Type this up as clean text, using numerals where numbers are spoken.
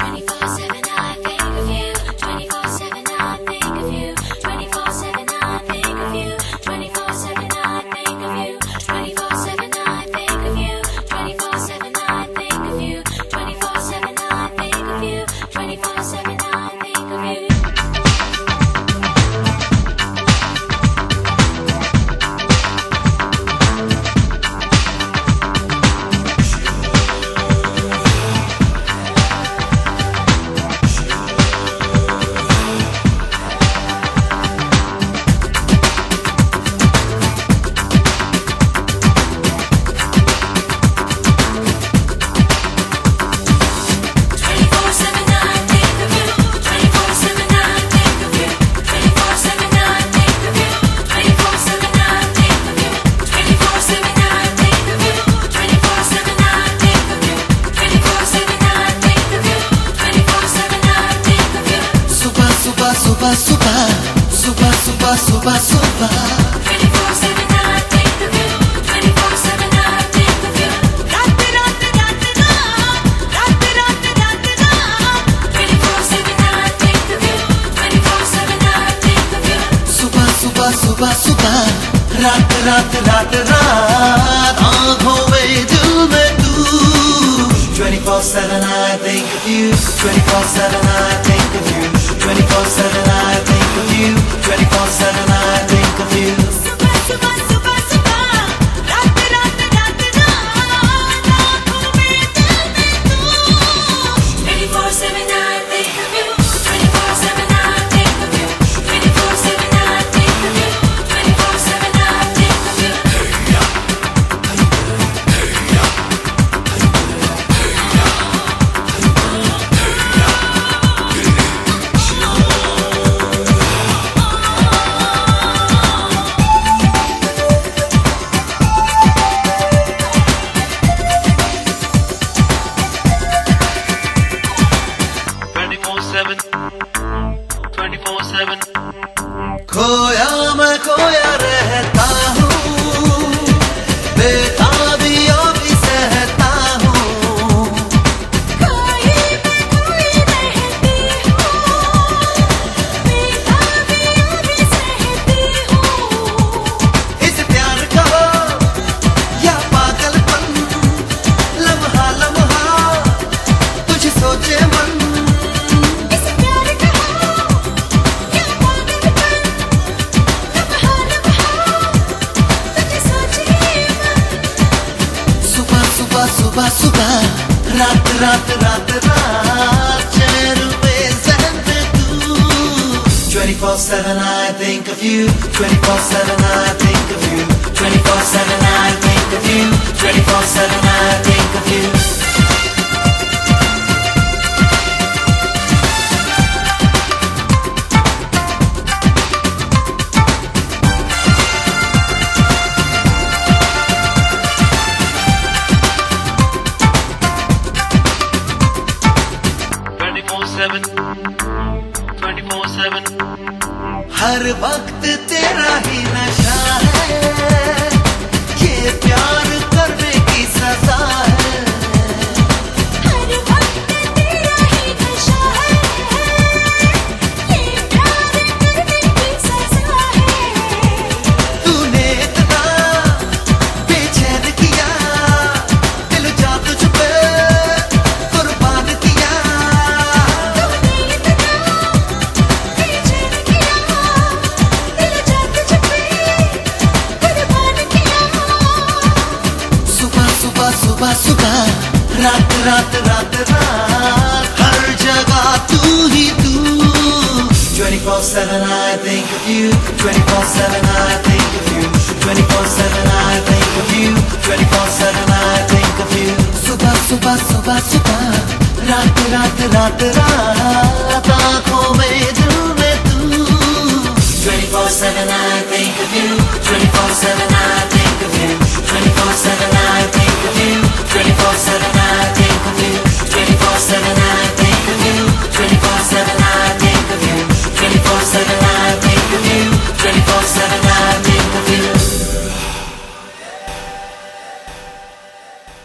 24/7 I think of you. 24/7 I think of you. 24/7 I think of you. 24/7 I think of you. 24/7 I think of you. 24/7 I think of you. 24/7 I think of you. 24/7 I think of you. Suba, suba, suba, suba, suba. 24/7 I think of you. 24/7 I think of you. Raat raat raat raat raat raat raat. 24/7 I think of you. 24/7 I think of you. Suba, suba, suba, suba. रात रात रात रात आँखों में दिल में तू. 24/7 I think of you. 24/7 I think of you. 24/7 I think of you. 24/7 I think of you. Suba suba suba suba. Raat raat raat raat. आँखों में दिल में तू. 24/7 I think of you. 24/7 I think of you. 24/7 I think of you. 24/7 I think of you. खोया मैं खोया रहता हूँ, बेताबियों भी सहता हूँ. खोई मैं खोई रहती हूँ, बेताबियों भी सहती हूँ. इस प्यार का या पागलपन, लम्हा लम्हा तुझ सोचे मन. इस प्यार का या पागलपन, लम्हा लम्हा तुझे सोचे मन. सुबह सुबह सुबह सुबह, रात रात रात रात, चैन में ज़हन में तू. 24/7 I think of you. 24/7 I think of you. 24/7 I think of you. 24/7 I think of you. हर वक्त तेरा ही नशा है, ये प्यार करने की सजा है. हर वक्त तेरा ही नशा है, ये प्यार करने की सजा है. तूने इतना बेचैन किया, दिल जा तुझ पे कुर्बान किया. तूने इतना बेचैन किया, दिल जा तुझ पे कुर्बान किया. सुबह सुबह सुबह सुबह, रात रात रात रात, हर जगह तू ही तू. 24/7 I think of you. 24/7 I think of you. 24/7 I think of you. 24/7 I think of you. सुबह सुबह सुबह सुबह, रात रात रात रात, आँखों में दिल में तू. 24/7 I think of you. 24/7 I think of you. 24/7 I